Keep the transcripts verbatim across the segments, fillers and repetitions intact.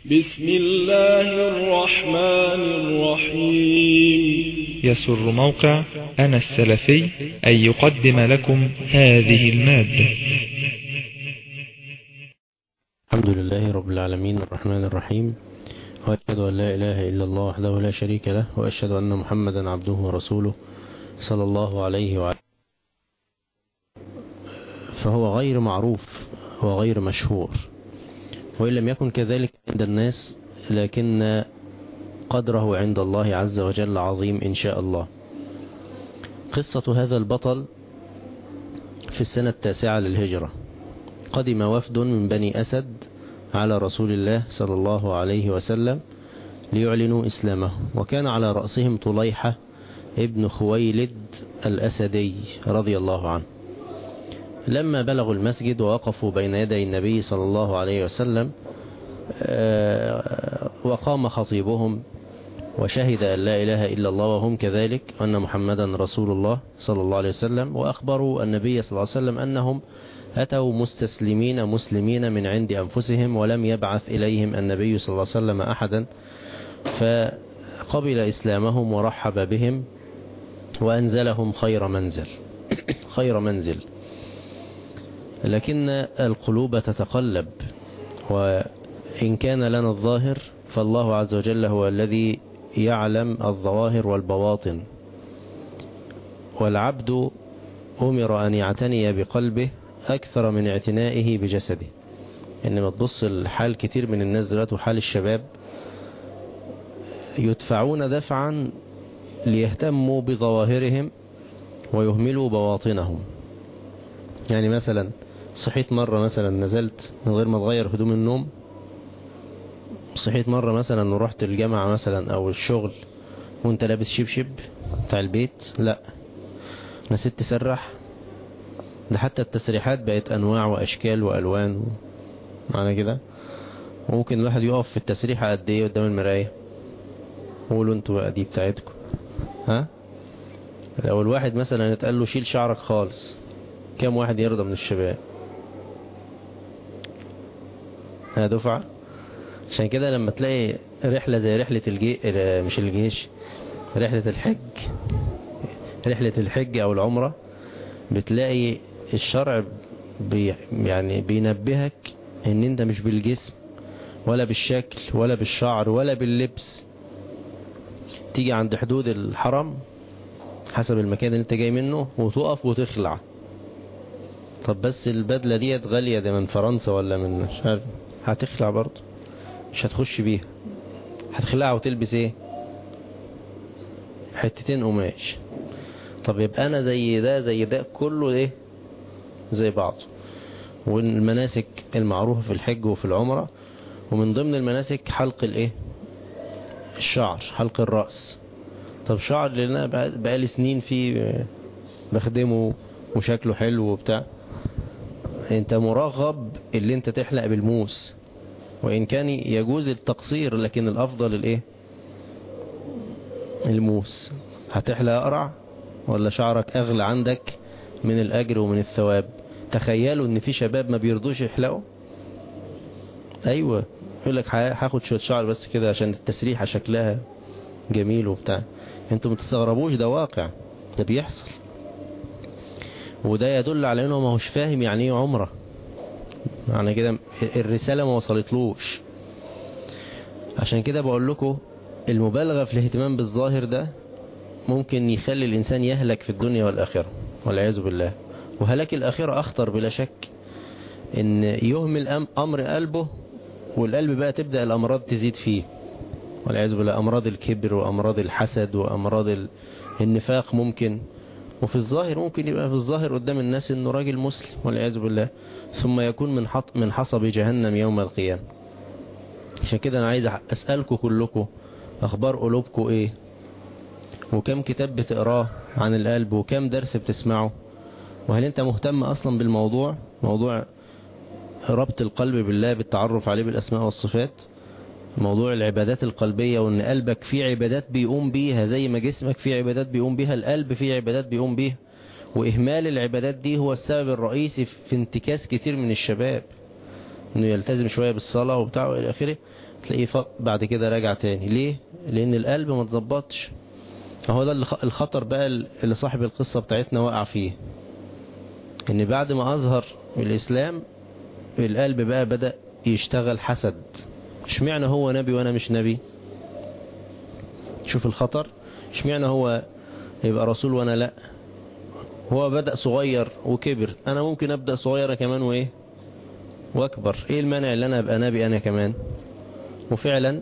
بسم الله الرحمن الرحيم. يسر موقع أنا السلفي أن يقدم لكم هذه المادة. الحمد لله رب العالمين الرحمن الرحيم، وأشهد أن لا إله إلا الله وحده لا شريك له، وأشهد أن محمدا عبده ورسوله صلى الله عليه وعلى. فهو غير معروف وغير مشهور، وإن لم يكن كذلك عند الناس لكن قدره عند الله عز وجل عظيم إن شاء الله. قصة هذا البطل: في السنة التاسعة للهجرة قدم وفد من بني أسد على رسول الله صلى الله عليه وسلم ليعلنوا إسلامه، وكان على رأسهم طليحة ابن خويلد الأسدي رضي الله عنه. لما بلغوا المسجد ووقفوا بين يدي النبي صلى الله عليه وسلم وقام خطيبهم وشهد أن لا إله إلا الله وهم كذلك، أن محمدا رسول الله صلى الله عليه وسلم، وأخبروا النبي صلى الله عليه وسلم أنهم أتوا مستسلمين مسلمين من عند أنفسهم، ولم يبعث إليهم النبي صلى الله عليه وسلم أحدا، فقبل إسلامهم ورحب بهم وأنزلهم خير منزل خير منزل. لكن القلوب تتقلب، وإن كان لنا الظاهر فالله عز وجل هو الذي يعلم الظواهر والبواطن، والعبد أمر أن يعتني بقلبه أكثر من اعتنائه بجسده. إنما تبص الحال كتير من الناس دلوقتي وحال الشباب يدفعون دفعا ليهتموا بظواهرهم ويهملوا بواطنهم. يعني مثلا صحيت مرة مثلا نزلت من غير ما تغير هدوم النوم، صحيت مرة مثلا ورحت الجامعة مثلا أو الشغل وانت لابس شبشب بتاع البيت، لا نسيت تسرح. ده حتى التسريحات بقت أنواع وأشكال وألوان معنى كده. ممكن الواحد يقف في التسريحة قد ايه قدام المراية، قولوا انتوا بقى دي بتاعتكم. ها لو الواحد مثلا يتقال له شيل شعرك خالص، كم واحد يرضى من الشباب؟ ها دفعة. عشان كده لما تلاقي رحلة زي رحلة الجيش، مش الجيش، رحلة الحج رحلة الحج أو العمرة، بتلاقي الشرع بي يعني بينبهك ان انت مش بالجسم ولا بالشكل ولا بالشعر ولا باللبس تيجي عند حدود الحرم حسب المكان اللي انت جاي منه وتقف وتخلع. طب بس البدلة ديت غالية، دي من فرنسا ولا من مش عارف، هتخلع برضه، مش هتخش بيها، هتخلعها وتلبس ايه؟ حتتين قماش. طب يبقى انا زي ده زي ده كله ايه؟ زي بعض. والمناسك المعروفة في الحج وفي العمرة، ومن ضمن المناسك حلق الايه؟ الشعر، حلق الرأس. طب شعر اللي انا بقالي سنين فيه بخدمه وشكله حلو وبتاع، انت مرغب اللي انت تحلق بالموس، وان كان يجوز التقصير لكن الافضل الايه؟ الموس. هتحلق اقرع ولا شعرك اغلى عندك من الاجر ومن الثواب؟ تخيلوا ان في شباب ما بيرضوش يحلقوا. ايوه يقول لك هاخد شويه شعر بس كده عشان التسريحه شكلها جميل وبتاع. انتوا ما تستغربوش، ده واقع، ده بيحصل. وده يدل على انه ما هوش فاهم يعني ايه عمره، معنى كده الرساله ما وصلتلوش. عشان كده بقول لكم المبالغه في الاهتمام بالظاهر ده ممكن يخلي الانسان يهلك في الدنيا والاخره والعياذ بالله. وهلاك الاخره اخطر بلا شك، ان يهمل امر قلبه، والقلب بقى تبدأ الامراض تزيد فيه والعياذ بالله، امراض الكبر وامراض الحسد وامراض النفاق ممكن. وفي الظاهر ممكن يبقى في الظاهر قدام الناس انه راجل مسلم والعياذ بالله، ثم يكون من حط من حصب جهنم يوم القيامة. عشان كده انا عايز اسألكم كلكم، اخبار قلوبكم ايه؟ وكم كتاب بتقراه عن القلب؟ وكم درس بتسمعه؟ وهل انت مهتم اصلا بالموضوع، موضوع ربط القلب بالله بالتعرف عليه بالاسماء والصفات، موضوع العبادات القلبية، وان قلبك فيه عبادات بيقوم بيها زي ما جسمك فيه عبادات بيقوم بيها، القلب فيه عبادات بيقوم بيها. وإهمال العبادات دي هو السبب الرئيسي في انتكاس كتير من الشباب. انه يلتزم شوية بالصلاة وبتاع والى اخره، تلاقيه بعد كده راجع تاني. ليه؟ لان القلب ما تظبطش. هو ده الخطر بقى اللي صاحب القصة بتاعتنا وقع فيه، ان بعد ما اظهر الاسلام القلب بقى بدأ يشتغل حسد. اشمعنى هو نبي وانا مش نبي؟ شوف الخطر. اشمعنى هو يبقى رسول وانا لا؟ هو بدأ صغير وكبر، انا ممكن ابدأ صغيرة كمان وايه واكبر. ايه المانع اللي انا ابقى نبي انا كمان؟ وفعلا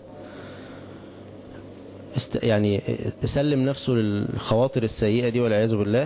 است يعني تسلم نفسه للخواطر السيئة دي والعياذ بالله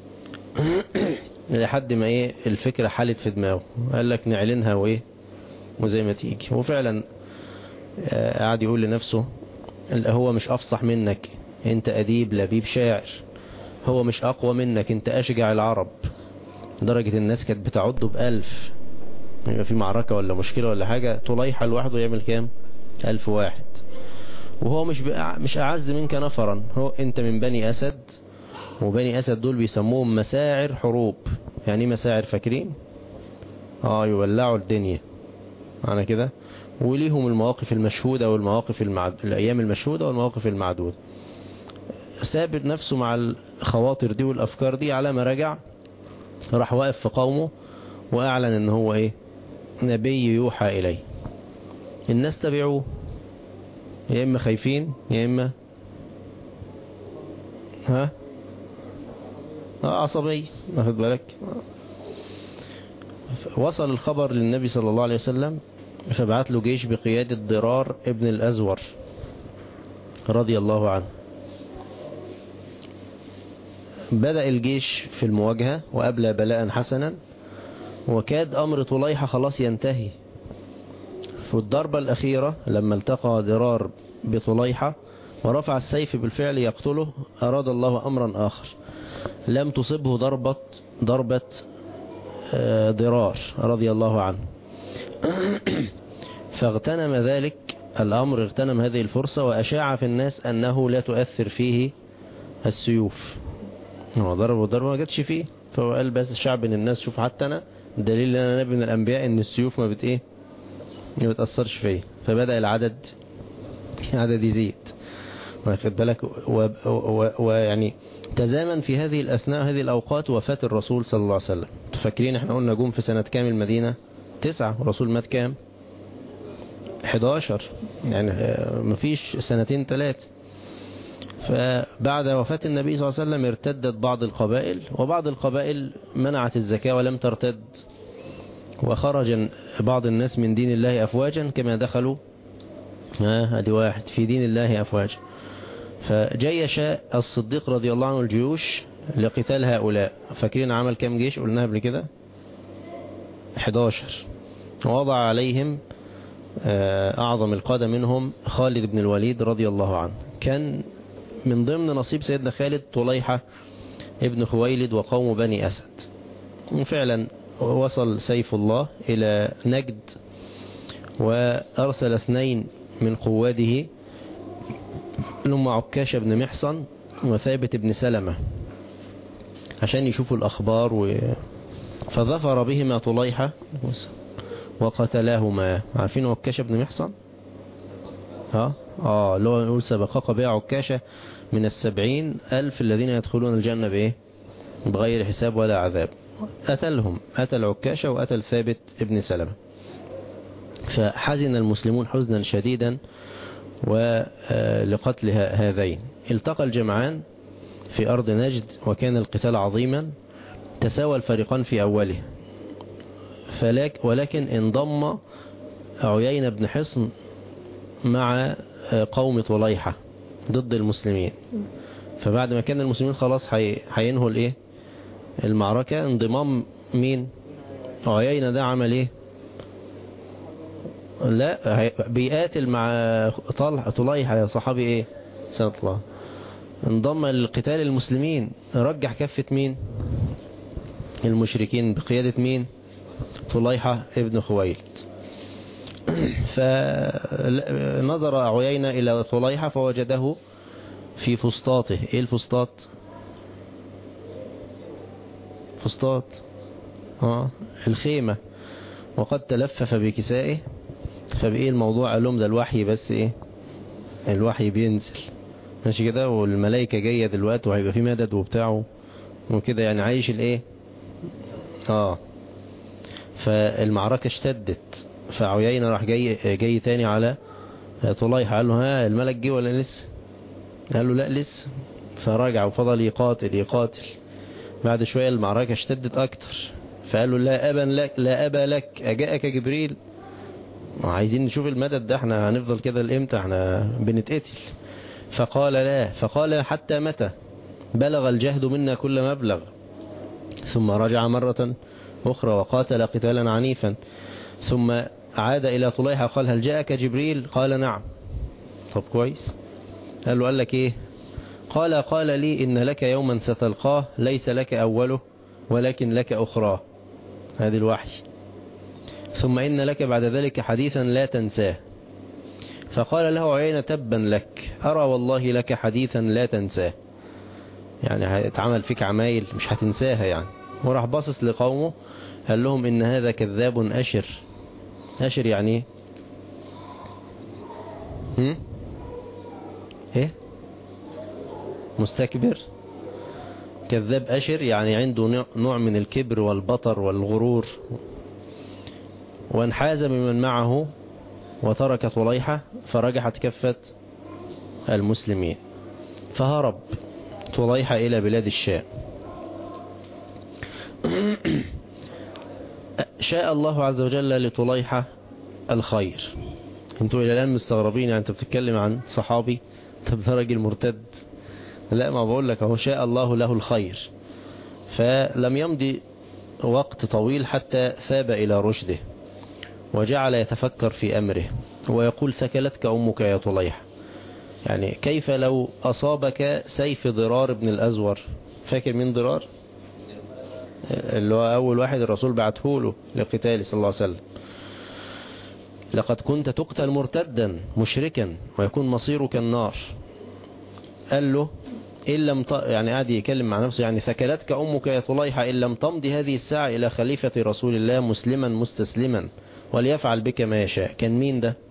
لحد ما ايه الفكرة حلت في دماغه، قال لك نعلنها وايه وزي ما تيجي. وفعلا قاعد يقول لنفسه هو مش افصح منك، انت اديب لبيب شاعر. هو مش اقوى منك، انت اشجع العرب. درجة الناس كانت بتعده بألف، يبقى في معركة ولا مشكلة ولا حاجة طليحة لوحده يعمل كام؟ ألف واحد. وهو مش مش أعز منك نفرا، هو انت من بني أسد، وبني أسد دول بيسموهم مساعر حروب. يعني مساعر فاكرين؟ اه يولعوا الدنيا معنى كده. وليهم المواقف المشهودة والمواقف المعد... الأيام المشهودة والمواقف المعدودة. ثابت نفسه مع الخواطر دي والأفكار دي، على ما رجع راح واقف في قومه وأعلن ان هو ايه نبي يوحى إليه. الناس تبعوه، يا إما خايفين يا إما ها اه عصبي، واخد بالك. وصل الخبر للنبي صلى الله عليه وسلم، فبعت له جيش بقيادة ضرار ابن الأزور رضي الله عنه. بدأ الجيش في المواجهة وأبلى بلاء حسنا، وكاد أمر طليحة خلاص ينتهي. في الضربة الأخيرة لما التقى ضرار بطليحة ورفع السيف بالفعل يقتله، أراد الله أمرا آخر. لم تصبه ضربة ضربة ضرار رضي الله عنه فاغتنم ذلك الأمر، اغتنم هذه الفرصة وأشاع في الناس أنه لا تؤثر فيه السيوف. هو ضرب وضرب ما جاتش فيه، فهو قال بس الشعب من الناس شوف حتى أنا دليل أن أنا نبي من الأنبياء أن السيوف ما بت إيه ما بتأثرش فيه. فبدأ العدد عدد يزيد، واخد بالك. ويعني تزامن في هذه الأثناء هذه الأوقات وفاة الرسول صلى الله عليه وسلم. تفكرين احنا قلنا جم في سنة كام المدينة؟ تسعة، والرسول مات كام؟ حداشر، يعني مفيش سنتين ثلاثة. فبعد وفاة النبي صلى الله عليه وسلم ارتدت بعض القبائل، وبعض القبائل منعت الزكاة ولم ترتد، وخرج بعض الناس من دين الله أفواجا كما دخلوا ها ادي واحد في دين الله أفواجا. فجيش الصديق رضي الله عنه الجيوش لقتال هؤلاء. فاكرين عمل كام جيش قلناها قبل كده؟ حداشر. ووضع عليهم أعظم القادة منهم خالد بن الوليد رضي الله عنه. كان من ضمن نصيب سيدنا خالد طليحة ابن خويلد وقوم بني أسد. وفعلا وصل سيف الله إلى نجد، وأرسل اثنين من قواده لهم عكاشة بن محصن وثابت بن سلمة عشان يشوفوا الأخبار و... فظفر بهما طليحة وقتلاهما. عارفين عكاشة بن محصن؟ ها اه اللي هو نقول سبقاق بها عكاشة من السبعين ألف الذين يدخلون الجنة بإيه؟ بغير حساب ولا عذاب. قتلهم، قتل عكاشة وقتل ثابت ابن سلمة. فحزن المسلمون حزنا شديدا ولقتل هذين. التقى الجمعان في أرض نجد وكان القتال عظيما، تساوى الفريقان في أوله، فلك ولكن انضم عيينة بن حصن مع قوم طليحة ضد المسلمين. فبعد ما كان المسلمين خلاص هينهوا الايه المعركة، انضمام مين؟ عيينة ده عمل ايه؟ لا بيقاتل مع طليحة يا صحابي ايه سنة الله. انضم للقتال المسلمين، رجح كفة مين؟ المشركين بقيادة مين؟ طليحة ابن خويلد. فنظر عيينة إلى طليحة فوجده في فسطاطه. ايه الفسطاط؟ فسطاط اه الخيمة. وقد تلفف بكسائه. فبإيه الموضوع؟ قال لهم ده الوحي بس إيه، الوحي بينزل ماشي كده، والملائكة جاية دلوقتي وهيبقى في مدد وبتاعه وكده، يعني عايش الإيه آه فالمعركة اشتدت. فعيينة راح جاي جاي تاني على طليحة، قال له ها الملك جه ولا لسه؟ قال له لا لسه. فرجع وفضل يقاتل يقاتل. بعد شوية المعركة اشتدت أكتر، فقال له لا أبا لك لا أبا لك أجاءك جبريل. عايزين نشوف المدد ده، احنا هنفضل كده لإمتى، احنا بنتقتل. فقال لا. فقال حتى متى؟ بلغ الجهد منا كل مبلغ. ثم رجع مرة أخرى وقاتل قتالا عنيفا، ثم عاد إلى طليحة وقال هل جاءك جبريل؟ قال نعم. طب كويس. قال له قال لك إيه؟ قال قال لي إن لك يوما ستلقاه ليس لك أوله ولكن لك أخراه. هذه الوحي. ثم إن لك بعد ذلك حديثا لا تنساه. فقال له عيينة تبا لك، أرى والله لك حديثا لا تنساه، يعني هيتعمل فيك عمايل مش هتنساها يعني. وراح باصص لقومه قال لهم إن هذا كذاب أشر. أشر يعني ايه؟ هم؟ ايه؟ مستكبر. كذاب أشر يعني عنده نوع من الكبر والبطر والغرور. وانحاز بمن معه وترك طليحة، فرجحت كفة المسلمين. فهرب طليحة إلى بلاد الشام. شاء الله عز وجل لطليحة الخير. انتوا إلى الآن مستغربين، يعني انت بتتكلم عن صحابي، طب ده راجل مرتد. لا، ما بقول لك اهو شاء الله له الخير. فلم يمضي وقت طويل حتى ثاب إلى رشده، وجعل يتفكر في أمره ويقول ثكلتك أمك يا طليحة. يعني كيف لو أصابك سيف ضرار بن الأزور؟ فاكر من ضرار؟ اللي هو أول واحد الرسول بعته له لقتال صلى الله عليه وسلم. لقد كنت تقتل مرتدا مشركا ويكون مصيرك النار. قال له إن لم ت... يعني قاعد يكلم مع نفسه، يعني ثكلتك أمك يا طليحة إن لم تمضي هذه الساعة إلى خليفة رسول الله مسلما مستسلما وليفعل بك ما يشاء. كان مين ده؟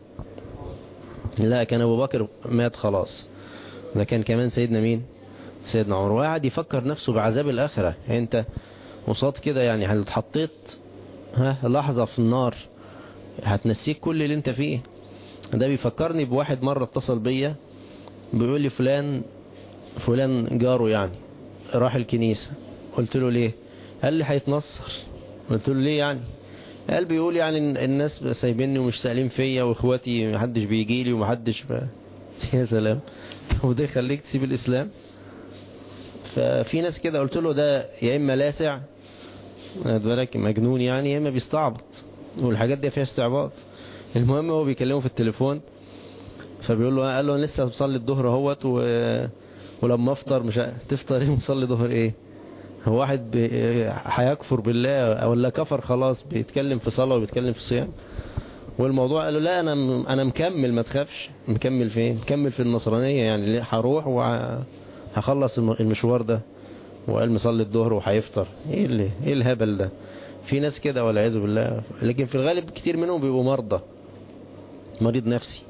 لا، كان أبو بكر مات خلاص. ده كان كمان سيدنا مين؟ سيدنا عمر. وقاعد يفكر نفسه بعذاب الآخرة. انت وصاد كده، يعني هل اتحطيت ها لحظة في النار هتنسيك كل اللي انت فيه. ده بيفكرني بواحد مرة اتصل بيا بيقول لي فلان فلان جاره يعني راح الكنيسة. قلت له ليه؟ قال لي هيتنصر. قلت له ليه يعني؟ قال بيقول يعني الناس سايبيني ومش سائلين فيا، واخواتي محدش بيجي لي ومحدش ب... يا سلام. وده يخليك تسيب الإسلام؟ ففي ناس كده. قلت له ده يا إما لاسع بالك مجنون يعني، يا إما بيستعبط، والحاجات دي فيها استعباط. المهم هو بيكلمه في التليفون، فبيقول له قال له انا لسه بصلي الظهر اهوت و... ولما افطر. مش تفطر ايه مصلي ظهر ايه؟ هو واحد بي... هيكفر بالله ولا كفر خلاص بيتكلم في صلاة وبيتكلم في صيام؟ والموضوع قال له لا انا انا مكمل، ما تخافش. مكمل فين؟ مكمل في النصرانية يعني، هروح وهخلص المشوار ده. وقال مصلي الظهر وهيفطر. ايه اللي ايه الهبل ده؟ في ناس كده والعياذ بالله. لكن في الغالب كتير منهم بيبقوا مرضى، مريض نفسي.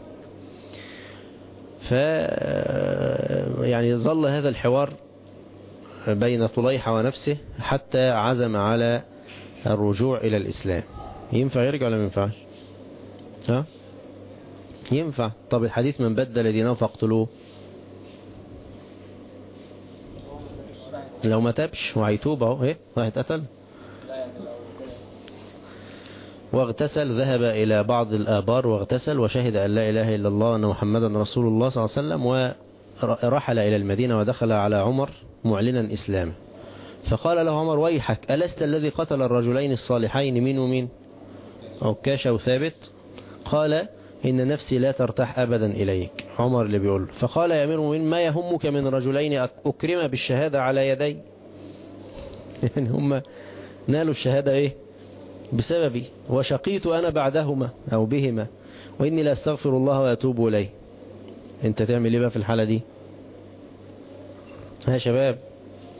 ف يعني ظل هذا الحوار بين طليحة ونفسه حتى عزم على الرجوع إلى الإسلام. ينفع يرجع ولا ما ينفعش؟ ها؟ ينفع. طب الحديث من بدل دينه فاقتلوه، لو ما تابش وهيتوب اهو ايه وهيتقتل. واغتسل، ذهب إلى بعض الآبار واغتسل وشهد أن لا إله إلا الله وأن محمدا رسول الله صلى الله عليه وسلم، ورحل إلى المدينة ودخل على عمر معلنا إسلامه. فقال له عمر ويحك ألست الذي قتل الرجلين الصالحين مين ومين؟ عكاشة وثابت. قال إن نفسي لا ترتاح أبدا إليك. عمر اللي بيقول. فقال يا أمير المؤمنين ما يهمك من رجلين أكرم بالشهادة على يدي؟ يعني هم نالوا الشهادة إيه؟ بسببي، وشقيت أنا بعدهما أو بهما، وإني لا أستغفر الله وأتوب إليه. أنت تعمل إيه بقى في الحالة دي؟ ها شباب،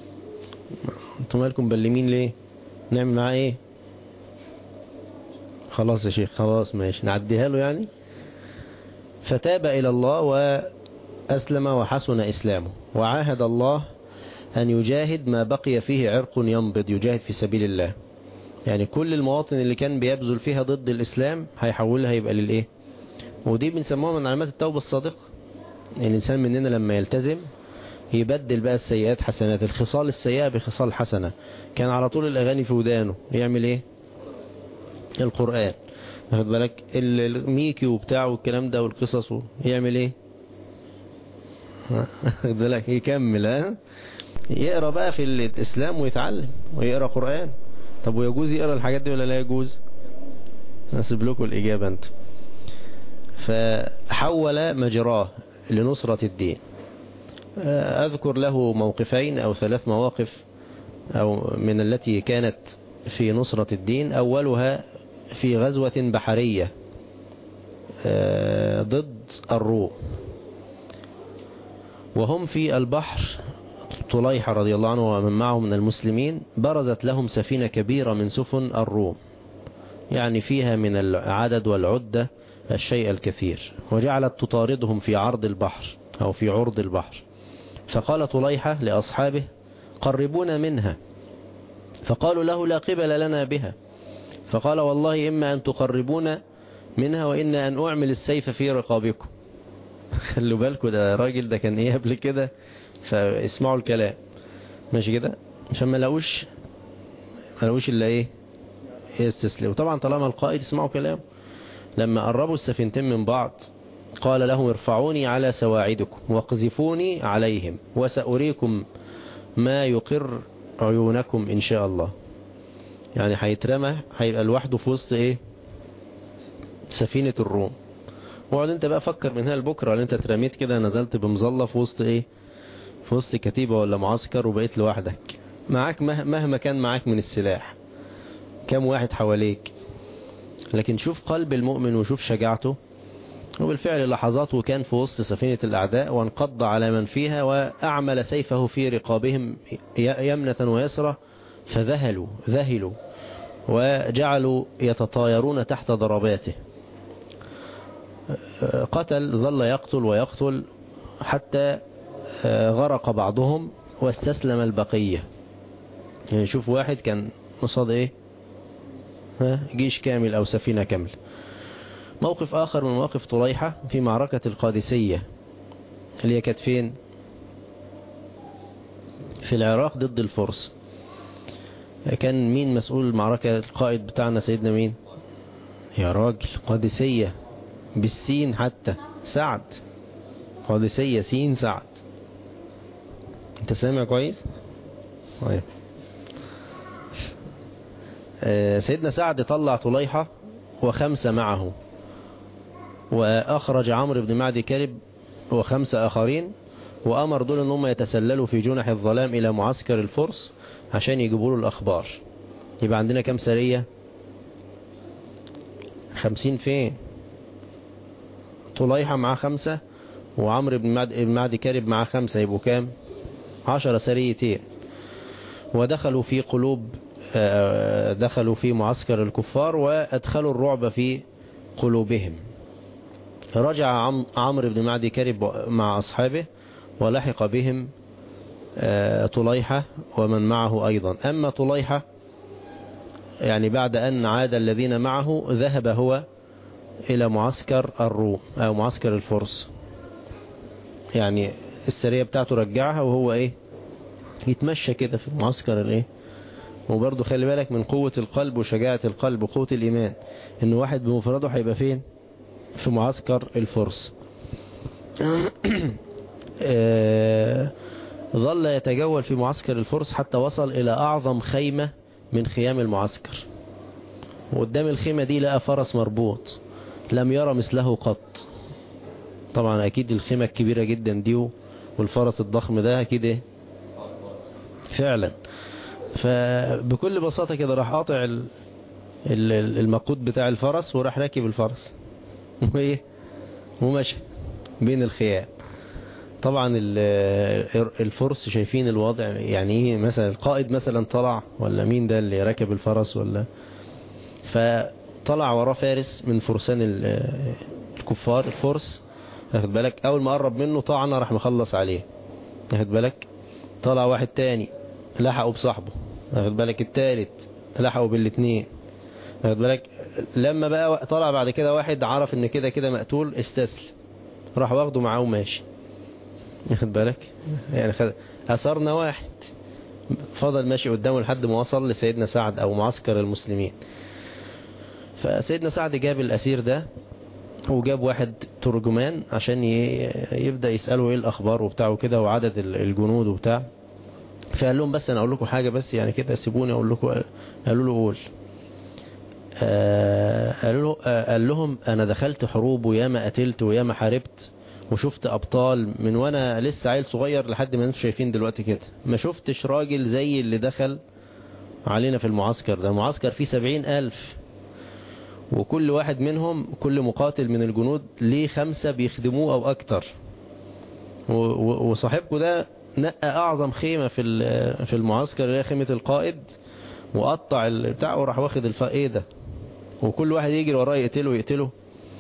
أنتم مالكم بلمين ليه؟ نعمل معاه إيه؟ خلاص يا شيخ خلاص ماشي نعديها له يعني. فتاب إلى الله وأسلم وحسن إسلامه، وعاهد الله أن يجاهد ما بقي فيه عرق ينبض، يجاهد في سبيل الله. يعني كل المواطن اللي كان بيبذل فيها ضد الإسلام هيحولها يبقى للإيه؟ ودي بنسموها من علامات التوبة الصادقة. الإنسان مننا لما يلتزم يبدل بقى السيئات حسنات، الخصال السيئة بخصال حسنة. كان على طول الأغاني في ودانه، يعمل إيه؟ القرآن، واخد بالك؟ الميكي وبتاعه والكلام ده والقصص، يعمل إيه؟ واخد بالك؟ يكمل. ها يقرأ بقى في الإسلام ويتعلم ويقرأ قرآن. طب ويجوز يقرأ الحاجات دي ولا لا يجوز؟ نسيب لكم الإجابة أنت. فحول مجراه لنصرة الدين. أذكر له موقفين أو ثلاث مواقف أو من التي كانت في نصرة الدين. أولها في غزوة بحرية ضد الروم، وهم في البحر. طليحة رضي الله عنه ومن معه من المسلمين برزت لهم سفينة كبيرة من سفن الروم، يعني فيها من العدد والعدة الشيء الكثير، وجعلت تطاردهم في عرض البحر أو في عرض البحر. فقال طليحة لأصحابه قربونا منها، فقالوا له لا قبل لنا بها. فقال والله إما أن تقربونا منها وإنا أن أعمل السيف في رقابكم. خلوا بالكم ده راجل ده كان إيه قبل كده، فاسمعوا الكلام ماشي كده عشان ما لقوش ما لقوش إلا إيه يستسلموا. طبعا طالما القائد اسمعوا كلام. لما قربوا السفينتين من بعض قال لهم ارفعوني على سواعدكم واقذفوني عليهم وسأريكم ما يقر عيونكم إن شاء الله. يعني هيترمى، هيبقى لوحده في وسط إيه سفينة الروم. وقعد انت بقى فكر من هنا لبكرة اللي انت اترميت كده، نزلت بمظلة في وسط ايه في وسط كتيبة ولا معسكر وبقيت لوحدك، معاك مهما كان معاك من السلاح كم واحد حواليك. لكن شوف قلب المؤمن وشوف شجاعته. وبالفعل لحظات وكان في وسط سفينة الأعداء وانقض على من فيها وأعمل سيفه في رقابهم يمنة ويسرى، فذهلوا ذهلوا وجعلوا يتطايرون تحت ضرباته. قتل، ظل يقتل ويقتل حتى غرق بعضهم واستسلم البقية. يعني شوف واحد كان قصاد ايه ها جيش كامل او سفينة كامل. موقف اخر من مواقف طليحة في معركة القادسية اللي هي كانت فين في العراق ضد الفرس. كان مين مسؤول المعركة؟ القائد بتاعنا سيدنا مين يا راجل؟ قادسية بالسين حتى، سعد. قادسية سين سعد. انت سامع كويس؟ طيب. آه سيدنا سعد طلع طليحة وخمسة معه، وأخرج عمرو بن معدي كرب وخمسة آخرين، وأمر دول أنهم يتسللوا في جنح الظلام إلى معسكر الفرس عشان يجيبوا له الأخبار. يبقى عندنا كم سرية؟ خمسين. فين؟ طليحة معاه خمسة وعمرو بن معدي كرب معاه خمسة، يبقوا كام؟ عشر سريتين. ودخلوا في قلوب دخلوا في معسكر الكفار وأدخلوا الرعب في قلوبهم. رجع عمرو بن معدي كرب مع أصحابه ولحق بهم طليحة ومن معه أيضا. أما طليحة يعني بعد أن عاد الذين معه ذهب هو إلى معسكر الروم أو معسكر الفرس. يعني السرية بتاعته رجعها وهو إيه يتمشى كده في معسكر الإيه. وبرضه خلي بالك من قوة القلب وشجاعة القلب وقوة الإيمان، إن واحد بمفرده هيبقى فين؟ في معسكر الفرس. ظل يتجول في معسكر الفرس حتى وصل إلى أعظم خيمة من خيام المعسكر. وقدام الخيمة دي لقى فرس مربوط لم يرى مثله قط. طبعا أكيد الخيمة الكبيرة جدا دي والفرس الضخم ده أكيد إيه فعلا. فبكل بساطة كده راح قاطع المقود بتاع الفرس وراح راكب الفرس وإيه ومشى بين الخيام. طبعا الفرس شايفين الوضع، يعني ايه مثلا القائد مثلا طلع ولا مين ده اللي راكب الفرس ولا. طلع وراه فارس من فرسان الكفار الفرس، واخد بالك، اول ما قرب منه طعنه راح مخلص عليه، واخد بالك. طلع واحد تاني لحقه بصاحبه، واخد بالك، التالت لحقه بالاثنين، واخد بالك. لما بقى طلع بعد كده واحد عرف ان كده كده مقتول استسلم، راح واخده معاه وماشي، واخد بالك. يعني خد... اثرنا واحد فضل ماشي قدامه لحد ما وصل لسيدنا سعد او معسكر المسلمين. فسيدنا سعد جاب الاسير ده وجاب واحد ترجمان عشان يبدأ يسأله ايه الاخبار وبتاع وكده وعدد الجنود وبتاع. فقال لهم بس انا اقول لكم حاجة بس يعني كده سيبوني اقول لكم. قالوا له قول. قالوا له قال لهم انا دخلت حروب وياما قتلت وياما حاربت وشفت ابطال من وانا لسه عيل صغير لحد ما انتم شايفين دلوقتي كده، ما شفتش راجل زي اللي دخل علينا في المعسكر ده. المعسكر فيه سبعين الف، وكل واحد منهم كل مقاتل من الجنود ليه خمسة بيخدموه او اكتر، وصاحبكم ده نقى اعظم خيمة في في المعسكر اللي هي خيمة القائد، وقطع البتاع وراح واخد الفائده ده، وكل واحد يجري وراه يقتله يقتله.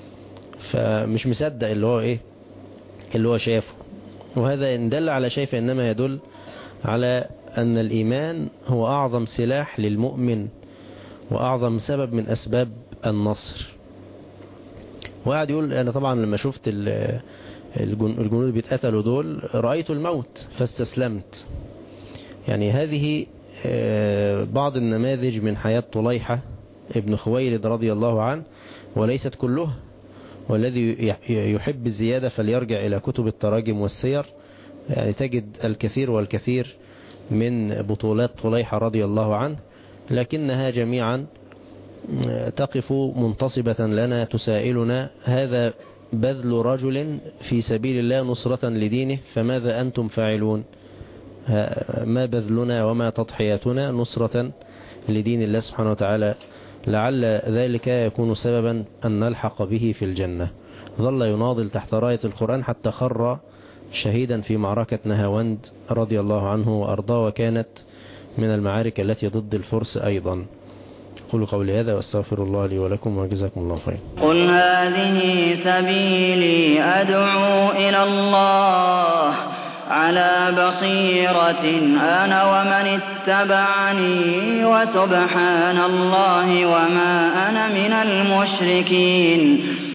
فمش مصدق اللي هو ايه اللي هو شافه. وهذا ان دل على شيء فإنما يدل على أن الإيمان هو أعظم سلاح للمؤمن وأعظم سبب من أسباب النصر. وقعد يقول أنا طبعا لما شفت الجنود اللي بيتقتلوا دول رأيت الموت فاستسلمت. يعني هذه بعض النماذج من حياة طليحة ابن خويلد رضي الله عنه، وليست كلها. والذي يحب الزيادة فليرجع إلى كتب التراجم والسير، يعني تجد الكثير والكثير من بطولات طليحة رضي الله عنه، لكنها جميعا تقف منتصبة لنا تسائلنا هذا بذل رجل في سبيل الله نصرة لدينه، فماذا أنتم فاعلون؟ ما بذلنا وما تضحياتنا نصرة لدين الله سبحانه وتعالى، لعل ذلك يكون سببا أن نلحق به في الجنة. ظل يناضل تحت راية القرآن حتى خر شهيدا في معركة نهاوند رضي الله عنه وأرضاه، وكانت من المعارك التي ضد الفرس أيضا. قولوا قولي هذا واستغفر الله لي ولكم وجزاكم الله خير. قل هذه سبيلي أدعو إلى الله على بصيرة أنا ومن اتبعني وسبحان الله وما أنا من المشركين.